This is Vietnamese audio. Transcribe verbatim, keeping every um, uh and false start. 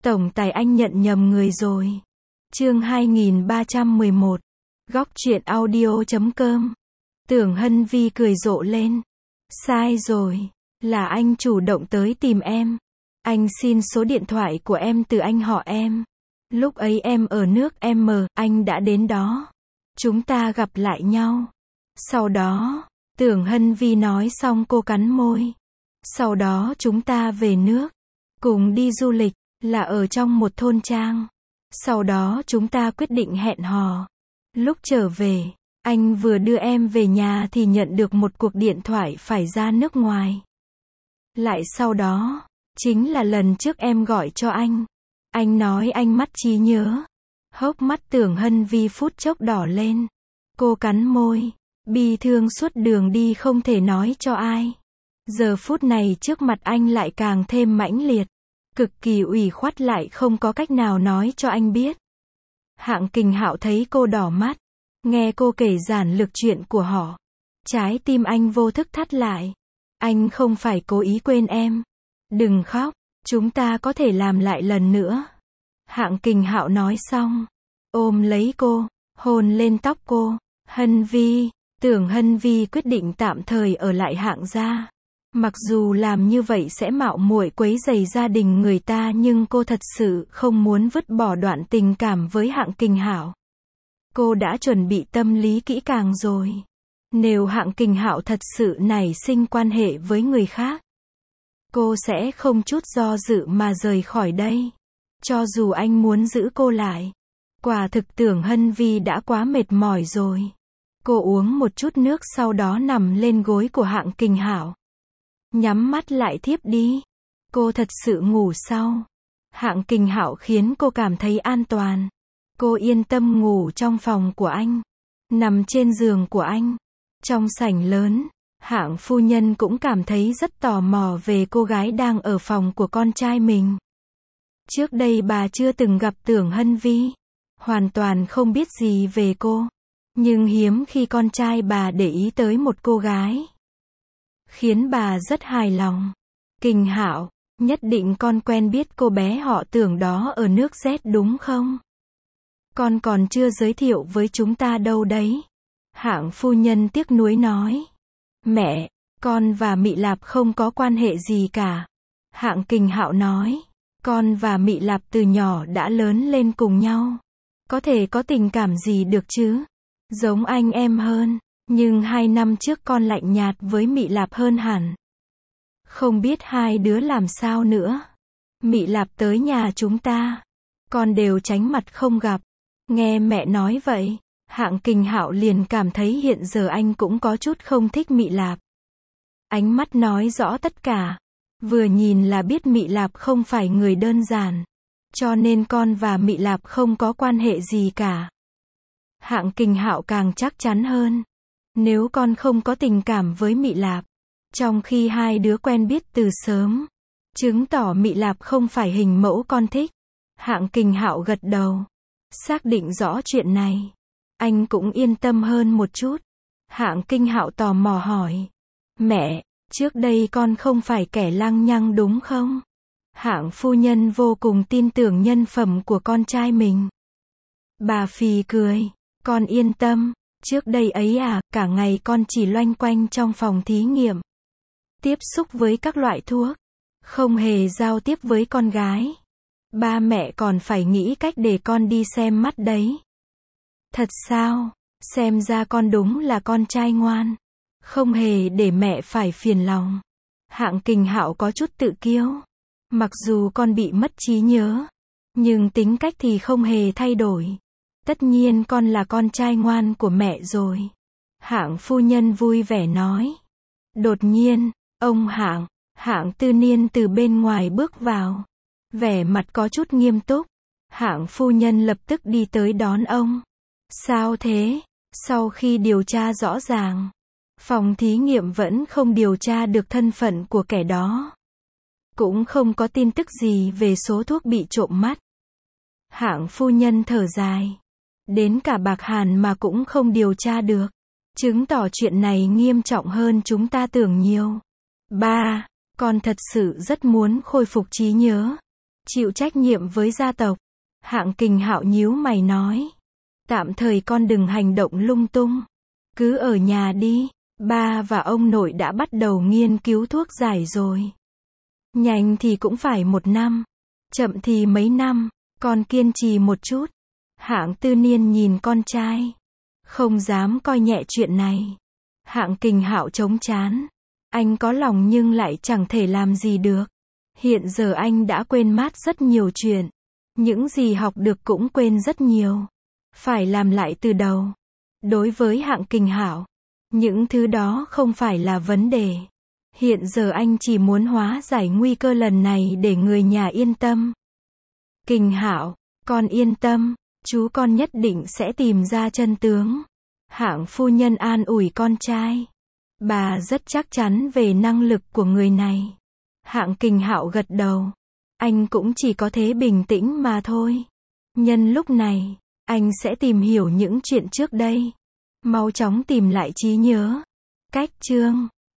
Tổng tài anh nhận nhầm người rồi. Chương hai nghìn ba trăm mười một. Góc truyện audio chấm com. Tưởng Hân Vi cười rộ lên. Sai rồi. Là anh chủ động tới tìm em. Anh xin số điện thoại của em từ anh họ em. Lúc ấy em ở nước M, anh đã đến đó. Chúng ta gặp lại nhau. Sau đó, Tưởng Hân Vi nói xong cô cắn môi. Sau đó chúng ta về nước. Cùng đi du lịch, là ở trong một thôn trang. Sau đó chúng ta quyết định hẹn hò. Lúc trở về, anh vừa đưa em về nhà thì nhận được một cuộc điện thoại phải ra nước ngoài. Lại sau đó, chính là lần trước em gọi cho anh. Anh nói anh mất trí nhớ. Hốc mắt Tưởng Hân Vi phút chốc đỏ lên. Cô cắn môi, bi thương suốt đường đi không thể nói cho ai. Giờ phút này trước mặt anh lại càng thêm mãnh liệt. Cực kỳ ủy khuất lại không có cách nào nói cho anh biết. Hạng Kình Hạo thấy cô đỏ mắt. Nghe cô kể giản lược chuyện của họ. Trái tim anh vô thức thắt lại. Anh không phải cố ý quên em. Đừng khóc, chúng ta có thể làm lại lần nữa. Hạng Kình Hạo nói xong. Ôm lấy cô, hôn lên tóc cô. Hân Vi, Tưởng Hân Vi quyết định tạm thời ở lại Hạng gia. Mặc dù làm như vậy sẽ mạo muội quấy rầy gia đình người ta nhưng cô thật sự không muốn vứt bỏ đoạn tình cảm với Hạng Kình Hạo. Cô đã chuẩn bị tâm lý kỹ càng rồi. Nếu Hạng Kình Hạo thật sự nảy sinh quan hệ với người khác, cô sẽ không chút do dự mà rời khỏi đây. Cho dù anh muốn giữ cô lại. Quả thực Tưởng Hân Vi đã quá mệt mỏi rồi. Cô uống một chút nước sau đó nằm lên gối của Hạng Kình Hạo. Nhắm mắt lại thiếp đi. Cô thật sự ngủ sau. Hạng Kình Hạo khiến cô cảm thấy an toàn. Cô yên tâm ngủ trong phòng của anh. Nằm trên giường của anh. Trong sảnh lớn, Hạng phu nhân cũng cảm thấy rất tò mò về cô gái đang ở phòng của con trai mình. Trước đây bà chưa từng gặp Tưởng Hân Vi. Hoàn toàn không biết gì về cô. Nhưng hiếm khi con trai bà để ý tới một cô gái. Khiến bà rất hài lòng. Kình Hạo, nhất định con quen biết cô bé họ Tưởng đó ở nước Z đúng không? Con còn chưa giới thiệu với chúng ta đâu đấy. Hạng phu nhân tiếc nuối nói. Mẹ, con và Mị Lạp không có quan hệ gì cả. Hạng Kình Hạo nói. Con và Mị Lạp từ nhỏ đã lớn lên cùng nhau. Có thể có tình cảm gì được chứ? Giống anh em hơn. Nhưng hai năm trước con lạnh nhạt với Mị Lạp hơn hẳn. Không biết hai đứa làm sao nữa. Mị Lạp tới nhà chúng ta. Con đều tránh mặt không gặp. Nghe mẹ nói vậy. Hạng Kình Hạo liền cảm thấy hiện giờ anh cũng có chút không thích Mị Lạp. Ánh mắt nói rõ tất cả. Vừa nhìn là biết Mị Lạp không phải người đơn giản. Cho nên con và Mị Lạp không có quan hệ gì cả. Hạng Kình Hạo càng chắc chắn hơn. Nếu con không có tình cảm với Mị Lạp, trong khi hai đứa quen biết từ sớm, chứng tỏ Mị Lạp không phải hình mẫu con thích. Hạng Kình Hạo gật đầu. Xác định rõ chuyện này. Anh cũng yên tâm hơn một chút. Hạng Kình Hạo tò mò hỏi. Mẹ, trước đây con không phải kẻ lăng nhăng đúng không? Hạng phu nhân vô cùng tin tưởng nhân phẩm của con trai mình. Bà phì cười. Con yên tâm. Trước đây ấy à, cả ngày con chỉ loanh quanh trong phòng thí nghiệm. Tiếp xúc với các loại thuốc. Không hề giao tiếp với con gái. Ba mẹ còn phải nghĩ cách để con đi xem mắt đấy. Thật sao? Xem ra con đúng là con trai ngoan. Không hề để mẹ phải phiền lòng. Hạng Kình Hạo có chút tự kiêu. Mặc dù con bị mất trí nhớ. Nhưng tính cách thì không hề thay đổi. Tất nhiên con là con trai ngoan của mẹ rồi. Hạng phu nhân vui vẻ nói. Đột nhiên, ông Hạng, Hạng Tư Niên từ bên ngoài bước vào. Vẻ mặt có chút nghiêm túc. Hạng phu nhân lập tức đi tới đón ông. Sao thế? Sau khi điều tra rõ ràng, phòng thí nghiệm vẫn không điều tra được thân phận của kẻ đó. Cũng không có tin tức gì về số thuốc bị trộm mất. Hạng phu nhân thở dài. Đến cả Bạc Hàn mà cũng không điều tra được. Chứng tỏ chuyện này nghiêm trọng hơn chúng ta tưởng nhiều. Ba, con thật sự rất muốn khôi phục trí nhớ. chịu trách nhiệm với gia tộc. Hạng Kình Hạo nhíu mày nói. Tạm thời con đừng hành động lung tung. Cứ ở nhà đi. Ba và ông nội đã bắt đầu nghiên cứu thuốc giải rồi. Nhanh thì cũng phải một năm. Chậm thì mấy năm. Con kiên trì một chút. Hạng Tư Niên nhìn con trai. Không dám coi nhẹ chuyện này. Hạng Kình Hạo chống trán. Anh có lòng nhưng lại chẳng thể làm gì được. Hiện giờ anh đã quên mát rất nhiều chuyện. Những gì học được cũng quên rất nhiều. Phải làm lại từ đầu. Đối với Hạng Kình Hạo, những thứ đó không phải là vấn đề. Hiện giờ anh chỉ muốn hóa giải nguy cơ lần này để người nhà yên tâm. Kình Hạo, con yên tâm, chú con nhất định sẽ tìm ra chân tướng. Hạng phu nhân an ủi con trai. Bà rất chắc chắn về năng lực của người này. Hạng Kình Hạo gật đầu. Anh cũng chỉ có thế bình tĩnh mà thôi. Nhân lúc này, anh sẽ tìm hiểu những chuyện trước đây. Mau chóng tìm lại trí nhớ. Cách chương